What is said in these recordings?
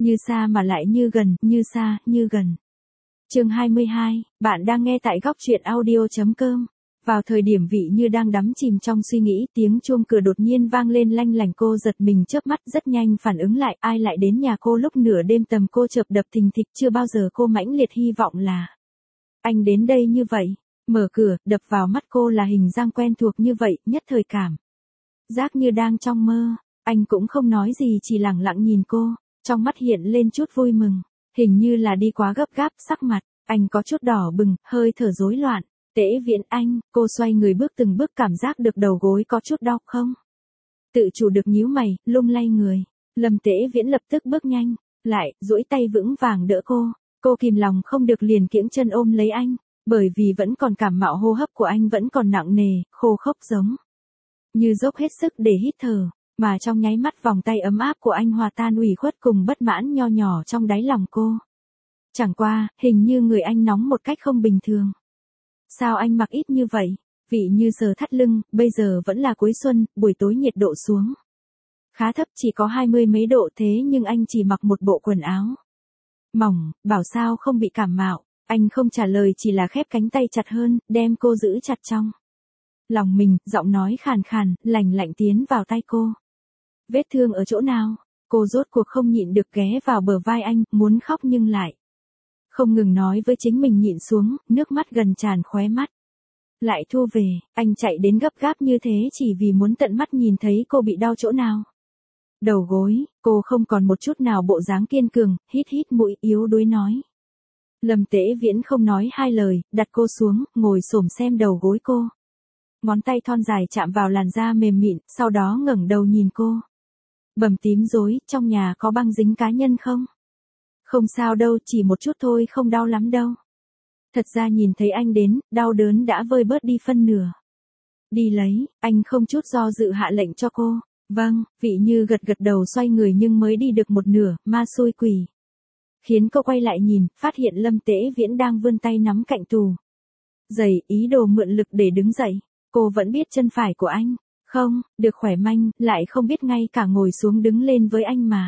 Như xa mà lại như gần, như xa, như gần. Chương 22, bạn đang nghe tại góc truyện audio.com. Vào thời điểm Vị Như đang đắm chìm trong suy nghĩ, tiếng chuông cửa đột nhiên vang lên lanh lành, cô giật mình chớp mắt rất nhanh phản ứng lại, ai lại đến nhà cô lúc nửa đêm, tầm cô chợp đập thình thịch, chưa bao giờ cô mãnh liệt hy vọng là anh đến đây như vậy. Mở cửa, đập vào mắt cô là hình dáng quen thuộc như vậy, nhất thời cảm giác như đang trong mơ. Anh cũng không nói gì, chỉ lặng lặng nhìn cô, trong mắt hiện lên chút vui mừng, hình như là đi quá gấp gáp, sắc mặt anh có chút đỏ bừng, hơi thở rối loạn. Tễ Viễn anh, cô xoay người bước từng bước, cảm giác được đầu gối có chút đau không? Tự chủ được nhíu mày, lung lay người. Lâm Tễ Viễn lập tức bước nhanh lại, duỗi tay vững vàng đỡ cô kìm lòng không được liền kiễng chân ôm lấy anh, bởi vì vẫn còn cảm mạo, hô hấp của anh vẫn còn nặng nề, khô khốc giống như dốc hết sức để hít thở, mà trong nháy mắt vòng tay ấm áp của anh hòa tan ủy khuất cùng bất mãn nho nhỏ trong đáy lòng cô. Chẳng qua, hình như người anh nóng một cách không bình thường. Sao anh mặc ít như vậy? Vị Như sờ thắt lưng, bây giờ vẫn là cuối xuân, buổi tối nhiệt độ xuống khá thấp, chỉ có 20 mấy độ, thế nhưng anh chỉ mặc một bộ quần áo mỏng, bảo sao không bị cảm mạo. Anh không trả lời, chỉ là khép cánh tay chặt hơn, đem cô giữ chặt trong lòng mình, giọng nói khàn khàn, lành lạnh tiến vào tai cô. Vết thương ở chỗ nào? Cô rốt cuộc không nhịn được ghé vào bờ vai anh, muốn khóc nhưng lại không ngừng nói với chính mình nhịn xuống, nước mắt gần tràn khóe mắt. Lại thu về, anh chạy đến gấp gáp như thế chỉ vì muốn tận mắt nhìn thấy cô bị đau chỗ nào. Đầu gối, cô không còn một chút nào bộ dáng kiên cường, hít hít mũi, yếu đuối nói. Lâm Tễ Viễn không nói hai lời, đặt cô xuống, ngồi xổm xem đầu gối cô. Ngón tay thon dài chạm vào làn da mềm mịn, sau đó ngẩng đầu nhìn cô. Bầm tím rối, trong nhà có băng dính cá nhân không? Không sao đâu, chỉ một chút thôi, không đau lắm đâu. Thật ra nhìn thấy anh đến, đau đớn đã vơi bớt đi phân nửa. Đi lấy, anh không chút do dự hạ lệnh cho cô. Vâng, Vị Như gật gật đầu, xoay người nhưng mới đi được một nửa, ma xui quỷ khiến cô quay lại nhìn, phát hiện Lâm Tễ Viễn đang vươn tay nắm cạnh tủ giày, ý đồ mượn lực để đứng dậy. Cô vẫn biết chân phải của anh không được khỏe manh, lại không biết ngay cả ngồi xuống đứng lên với anh mà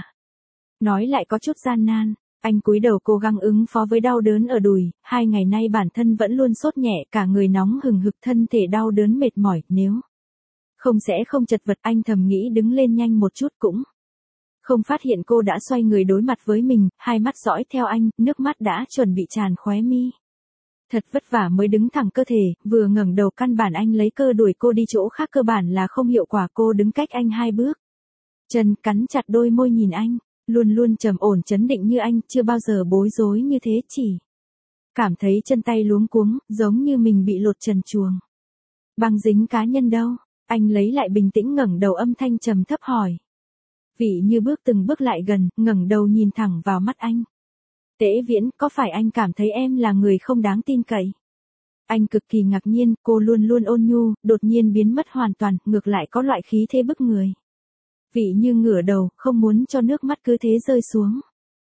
nói lại có chút gian nan. Anh cúi đầu cố gắng ứng phó với đau đớn ở đùi, 2 ngày nay bản thân vẫn luôn sốt nhẹ, cả người nóng hừng hực, thân thể đau đớn mệt mỏi, nếu không sẽ không chật vật. Anh thầm nghĩ đứng lên nhanh một chút, cũng không phát hiện cô đã xoay người đối mặt với mình, hai mắt dõi theo anh, nước mắt đã chuẩn bị tràn khóe mi. Thật vất vả mới đứng thẳng cơ thể, vừa ngẩng đầu căn bản anh lấy cơ đuổi cô đi chỗ khác cơ bản là không hiệu quả. Cô đứng cách anh 2 bước. Chân cắn chặt đôi môi nhìn anh, luôn luôn trầm ổn chấn định như anh, chưa bao giờ bối rối như thế, chỉ cảm thấy chân tay luống cuống, giống như mình bị lột trần truồng. Băng dính cá nhân đâu? Anh lấy lại bình tĩnh, ngẩng đầu, âm thanh trầm thấp hỏi. Vị Như bước từng bước lại gần, ngẩng đầu nhìn thẳng vào mắt anh. Tễ Viễn, có phải anh cảm thấy em là người không đáng tin cậy? Anh cực kỳ ngạc nhiên, cô luôn luôn ôn nhu, đột nhiên biến mất hoàn toàn, ngược lại có loại khí thế bức người. Vị Như ngửa đầu, không muốn cho nước mắt cứ thế rơi xuống.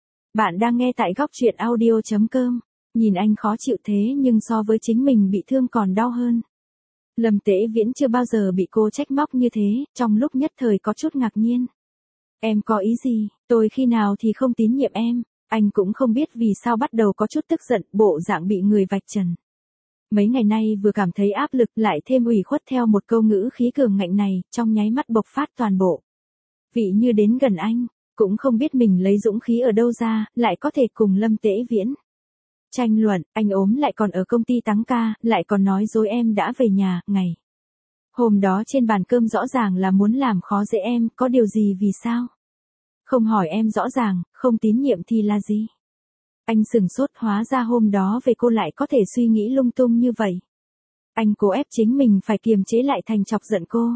Bạn đang nghe tại góc truyện audio.com. Nhìn anh khó chịu thế nhưng so với chính mình bị thương còn đau hơn. Lâm Tễ Viễn chưa bao giờ bị cô trách móc như thế, trong lúc nhất thời có chút ngạc nhiên. Em có ý gì? Tôi khi nào thì không tín nhiệm em? Anh cũng không biết vì sao bắt đầu có chút tức giận, bộ dạng bị người vạch trần. Mấy ngày nay vừa cảm thấy áp lực, lại thêm ủy khuất, theo một câu ngữ khí cường ngạnh này, trong nháy mắt bộc phát toàn bộ. Vị Như đến gần anh, cũng không biết mình lấy dũng khí ở đâu ra, lại có thể cùng Lâm Tễ Viễn tranh luận. Anh ốm lại còn ở công ty tăng ca, lại còn nói dối em đã về nhà. Ngày hôm đó trên bàn cơm rõ ràng là muốn làm khó dễ em, có điều gì, vì sao không hỏi em rõ ràng? Không tín nhiệm thì là gì? Anh sửng sốt, hóa ra hôm đó về cô lại có thể suy nghĩ lung tung như vậy. Anh cố ép chính mình phải kiềm chế lại thành chọc giận cô.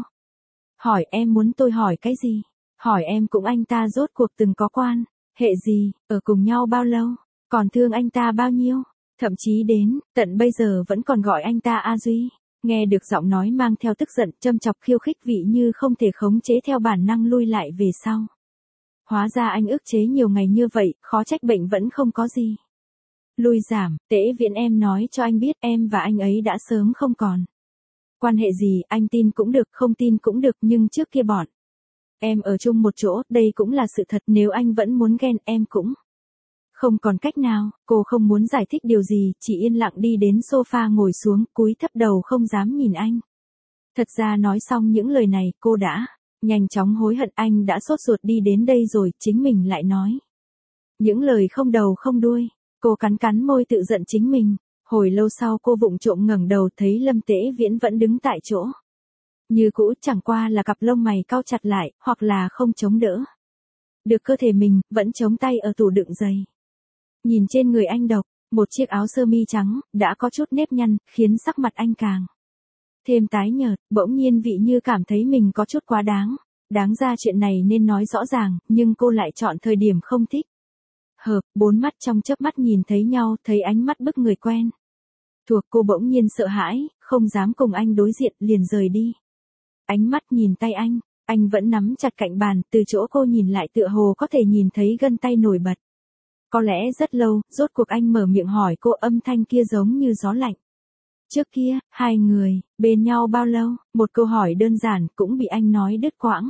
Hỏi em muốn tôi hỏi cái gì? Hỏi em cùng anh ta rốt cuộc từng có quan hệ gì, ở cùng nhau bao lâu, còn thương anh ta bao nhiêu, thậm chí đến tận bây giờ vẫn còn gọi anh ta A Duy. Nghe được giọng nói mang theo tức giận, châm chọc khiêu khích, Vị Như không thể khống chế, theo bản năng lui lại về sau. Hóa ra anh ức chế nhiều ngày như vậy, khó trách bệnh vẫn không có gì lui giảm. Tễ Viễn, em nói cho anh biết, em và anh ấy đã sớm không còn quan hệ gì, anh tin cũng được, không tin cũng được, nhưng trước kia bọn Em ở chung một chỗ, đây cũng là sự thật, nếu anh vẫn muốn ghen em cũng không còn cách nào. Cô không muốn giải thích điều gì, chỉ yên lặng đi đến sofa ngồi xuống, cúi thấp đầu không dám nhìn anh. Thật ra nói xong những lời này, cô đã nhanh chóng hối hận, anh đã sốt ruột đi đến đây rồi, chính mình lại nói những lời không đầu không đuôi. Cô cắn cắn môi tự giận chính mình. Hồi lâu sau cô vụng trộm ngẩng đầu thấy Lâm Tế Viễn vẫn đứng tại chỗ. Như cũ, chẳng qua là cặp lông mày cau chặt lại, hoặc là không chống đỡ được cơ thể mình, vẫn chống tay ở tủ đựng giày. Nhìn trên người anh độc, một chiếc áo sơ mi trắng, đã có chút nếp nhăn, khiến sắc mặt anh càng thêm tái nhợt. Bỗng nhiên Vị Như cảm thấy mình có chút quá đáng. Đáng ra chuyện này nên nói rõ ràng, nhưng cô lại chọn thời điểm không thích hợp. Bốn mắt trong chớp mắt nhìn thấy nhau, thấy ánh mắt bức người quen thuộc, cô bỗng nhiên sợ hãi, không dám cùng anh đối diện, liền rời đi. Ánh mắt nhìn tay anh vẫn nắm chặt cạnh bàn, từ chỗ cô nhìn lại tựa hồ có thể nhìn thấy gân tay nổi bật. Có lẽ rất lâu, rốt cuộc anh mở miệng hỏi cô, âm thanh kia giống như gió lạnh. Trước kia, hai người bên nhau bao lâu? Một câu hỏi đơn giản cũng bị anh nói đứt quãng.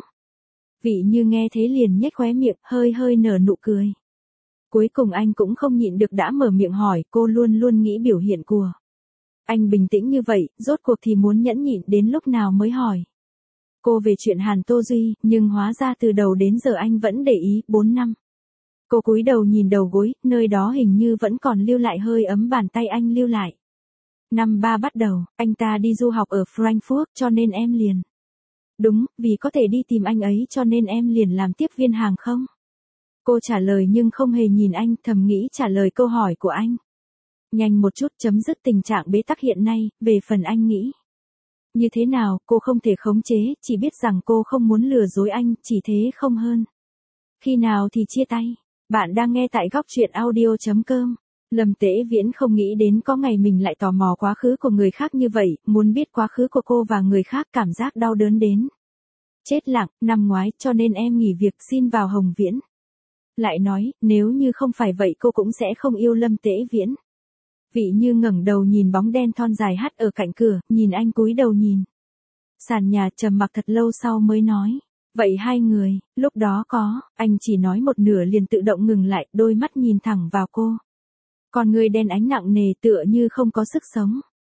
Vị Như nghe thế liền nhếch khóe miệng, hơi hơi nở nụ cười. Cuối cùng anh cũng không nhịn được đã mở miệng hỏi, cô luôn luôn nghĩ biểu hiện của anh bình tĩnh như vậy, rốt cuộc thì muốn nhẫn nhịn đến lúc nào mới hỏi cô về chuyện Hàn Tô Duy, nhưng hóa ra từ đầu đến giờ anh vẫn để ý. 4 năm. Cô cúi đầu nhìn đầu gối, nơi đó hình như vẫn còn lưu lại hơi ấm bàn tay anh lưu lại. Năm 3 bắt đầu, anh ta đi du học ở Frankfurt, cho nên em liền. Đúng, vì có thể đi tìm anh ấy cho nên em liền làm tiếp viên hàng không. Cô trả lời nhưng không hề nhìn anh, thầm nghĩ trả lời câu hỏi của anh nhanh một chút, chấm dứt tình trạng bế tắc hiện nay. Về phần anh nghĩ như thế nào, cô không thể khống chế, chỉ biết rằng cô không muốn lừa dối anh, chỉ thế không hơn. Khi nào thì chia tay. Bạn đang nghe tại góc truyện audio.com. Lâm Tế Viễn không nghĩ đến có ngày mình lại tò mò quá khứ của người khác như vậy, muốn biết quá khứ của cô và người khác, cảm giác đau đớn đến chết lặng. Năm ngoái, cho nên em nghỉ việc xin vào Hồng Viễn. Lại nói, nếu như không phải vậy cô cũng sẽ không yêu Lâm Tế Viễn. Vị Như ngẩng đầu nhìn bóng đen thon dài hắt ở cạnh cửa, nhìn anh cúi đầu nhìn sàn nhà, trầm mặc thật lâu sau mới nói. Vậy hai người, lúc đó có, anh chỉ nói một nửa liền tự động ngừng lại, đôi mắt nhìn thẳng vào cô. Con người đen ánh nặng nề tựa như không có sức sống.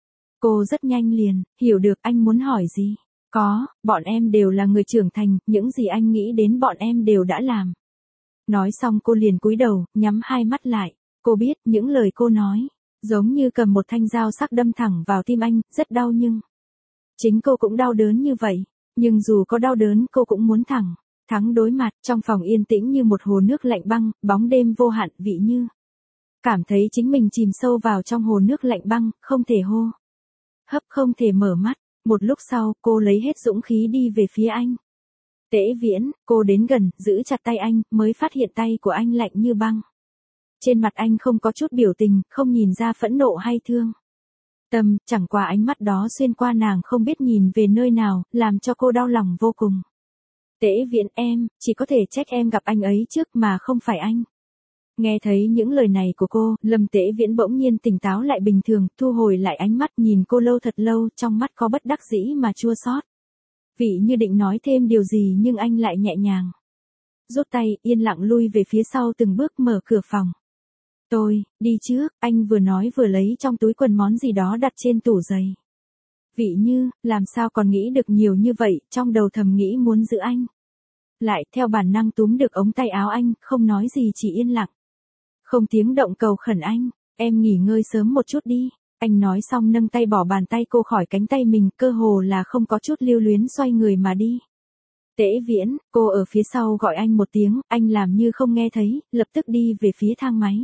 Cô rất nhanh liền, hiểu được anh muốn hỏi gì. Có, bọn em đều là người trưởng thành, những gì anh nghĩ đến bọn em đều đã làm. Nói xong cô liền cúi đầu, nhắm hai mắt lại. Cô biết những lời cô nói giống như cầm một thanh dao sắc đâm thẳng vào tim anh, rất đau nhưng chính cô cũng đau đớn như vậy. Nhưng dù có đau đớn cô cũng muốn thắng đối mặt. Trong phòng yên tĩnh như một hồ nước lạnh băng, bóng đêm vô hạn. Vị Như cảm thấy chính mình chìm sâu vào trong hồ nước lạnh băng, không thể hô hấp, không thể mở mắt. Một lúc sau, cô lấy hết dũng khí đi về phía anh. Tế Viễn, cô đến gần, giữ chặt tay anh, mới phát hiện tay của anh lạnh như băng. Trên mặt anh không có chút biểu tình, không nhìn ra phẫn nộ hay thương tâm, chẳng qua ánh mắt đó xuyên qua nàng không biết nhìn về nơi nào, làm cho cô đau lòng vô cùng. Tế Viễn, em, chỉ có thể trách em gặp anh ấy trước mà không phải anh. Nghe thấy những lời này của cô, Lâm Tế Viễn bỗng nhiên tỉnh táo lại bình thường, thu hồi lại ánh mắt nhìn cô lâu thật lâu, trong mắt có bất đắc dĩ mà chua xót. Vị Như định nói thêm điều gì nhưng anh lại nhẹ nhàng rút tay, yên lặng lui về phía sau từng bước, mở cửa phòng. Tôi, đi trước, anh vừa nói vừa lấy trong túi quần món gì đó đặt trên tủ giày. Vị Như, làm sao còn nghĩ được nhiều như vậy, trong đầu thầm nghĩ muốn giữ anh lại, theo bản năng túm được ống tay áo anh, không nói gì chỉ yên lặng. Không tiếng động cầu khẩn anh, em nghỉ ngơi sớm một chút đi. Anh nói xong nâng tay bỏ bàn tay cô khỏi cánh tay mình, cơ hồ là không có chút lưu luyến xoay người mà đi. Tế Viễn, cô ở phía sau gọi anh một tiếng, anh làm như không nghe thấy, lập tức đi về phía thang máy.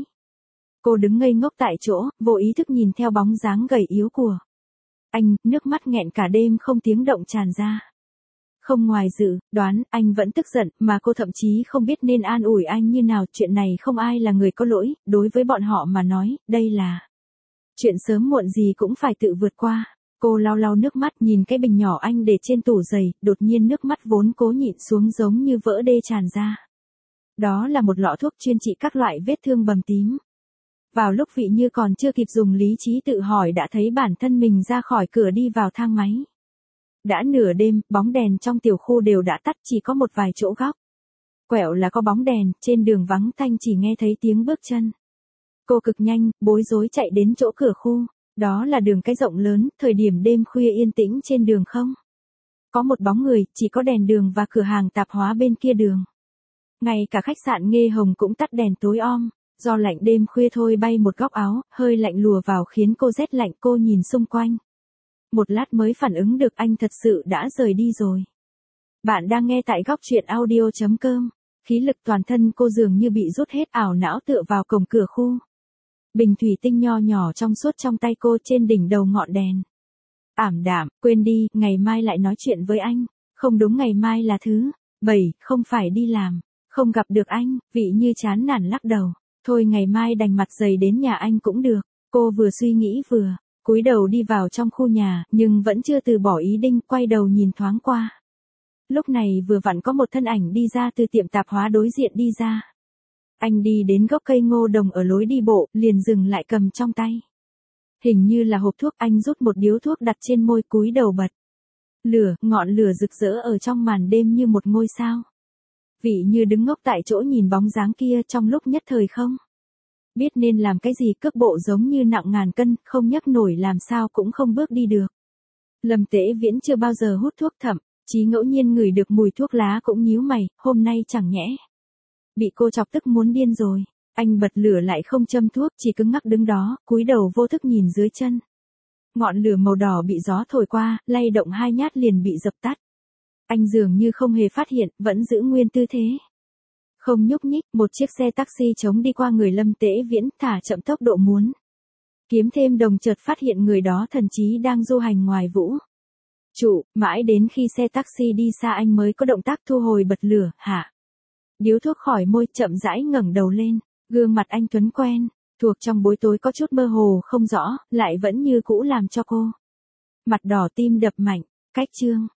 Cô đứng ngây ngốc tại chỗ, vô ý thức nhìn theo bóng dáng gầy yếu của anh, nước mắt nghẹn cả đêm không tiếng động tràn ra. Không ngoài dự đoán, anh vẫn tức giận, mà cô thậm chí không biết nên an ủi anh như nào. Chuyện này không ai là người có lỗi, đối với bọn họ mà nói, đây là chuyện sớm muộn gì cũng phải tự vượt qua. Cô lau lau nước mắt nhìn cái bình nhỏ anh để trên tủ giày, đột nhiên nước mắt vốn cố nhịn xuống giống như vỡ đê tràn ra. Đó là một lọ thuốc chuyên trị các loại vết thương bầm tím. Vào lúc Vị Như còn chưa kịp dùng lý trí tự hỏi đã thấy bản thân mình ra khỏi cửa đi vào thang máy. Đã nửa đêm, bóng đèn trong tiểu khu đều đã tắt, chỉ có một vài chỗ góc quẹo là có bóng đèn, trên đường vắng tanh chỉ nghe thấy tiếng bước chân. Cô cực nhanh, bối rối chạy đến chỗ cửa khu. Đó là đường cái rộng lớn, thời điểm đêm khuya yên tĩnh trên đường không có một bóng người, chỉ có đèn đường và cửa hàng tạp hóa bên kia đường. Ngay cả khách sạn Nghê Hồng cũng tắt đèn tối om, do lạnh đêm khuya thôi bay một góc áo, hơi lạnh lùa vào khiến cô rét lạnh. Cô nhìn xung quanh. Một lát mới phản ứng được anh thật sự đã rời đi rồi. Bạn đang nghe tại góc truyện audio.com. Khí lực toàn thân cô dường như bị rút hết, ảo não tựa vào cổng cửa khu. Bình thủy tinh nho nhỏ trong suốt trong tay cô, trên đỉnh đầu ngọn đèn ảm đạm. Quên đi, ngày mai lại nói chuyện với anh. Không đúng, ngày mai là thứ 7, không phải đi làm. Không gặp được anh, Vị Như chán nản lắc đầu. Thôi ngày mai đành mặt dày đến nhà anh cũng được. Cô vừa suy nghĩ vừa cúi đầu đi vào trong khu nhà, nhưng vẫn chưa từ bỏ ý định, quay đầu nhìn thoáng qua. Lúc này vừa vặn có một thân ảnh đi ra từ tiệm tạp hóa đối diện đi ra. Anh đi đến gốc cây ngô đồng ở lối đi bộ, liền dừng lại cầm trong tay. Hình như là hộp thuốc, anh rút một điếu thuốc đặt trên môi, cúi đầu bật lửa, ngọn lửa rực rỡ ở trong màn đêm như một ngôi sao. Vị Như đứng ngốc tại chỗ nhìn bóng dáng kia, trong lúc nhất thời không biết nên làm cái gì, cước bộ giống như nặng ngàn cân, không nhấc nổi, làm sao cũng không bước đi được. Lâm Tế Viễn chưa bao giờ hút thuốc, thậm chí ngẫu nhiên ngửi được mùi thuốc lá cũng nhíu mày, hôm nay chẳng nhẽ bị cô chọc tức muốn điên rồi. Anh bật lửa lại không châm thuốc, chỉ cứng ngắc đứng đó, cúi đầu vô thức nhìn dưới chân. Ngọn lửa màu đỏ bị gió thổi qua, lay động hai nhát liền bị dập tắt. Anh dường như không hề phát hiện, vẫn giữ nguyên tư thế. Không nhúc nhích. Một chiếc xe taxi chống đi qua người Lâm Tế Viễn, thả chậm tốc độ muốn kiếm thêm đồng, chợt phát hiện người đó thần chí đang du hành ngoài vũ trụ. Mãi đến khi xe taxi đi xa anh mới có động tác thu hồi bật lửa, hạ điếu thuốc khỏi môi, chậm rãi ngẩng đầu lên. Gương mặt anh tuấn quen thuộc trong bối tối có chút mơ hồ không rõ, lại vẫn như cũ làm cho cô mặt đỏ tim đập mạnh. Cách chương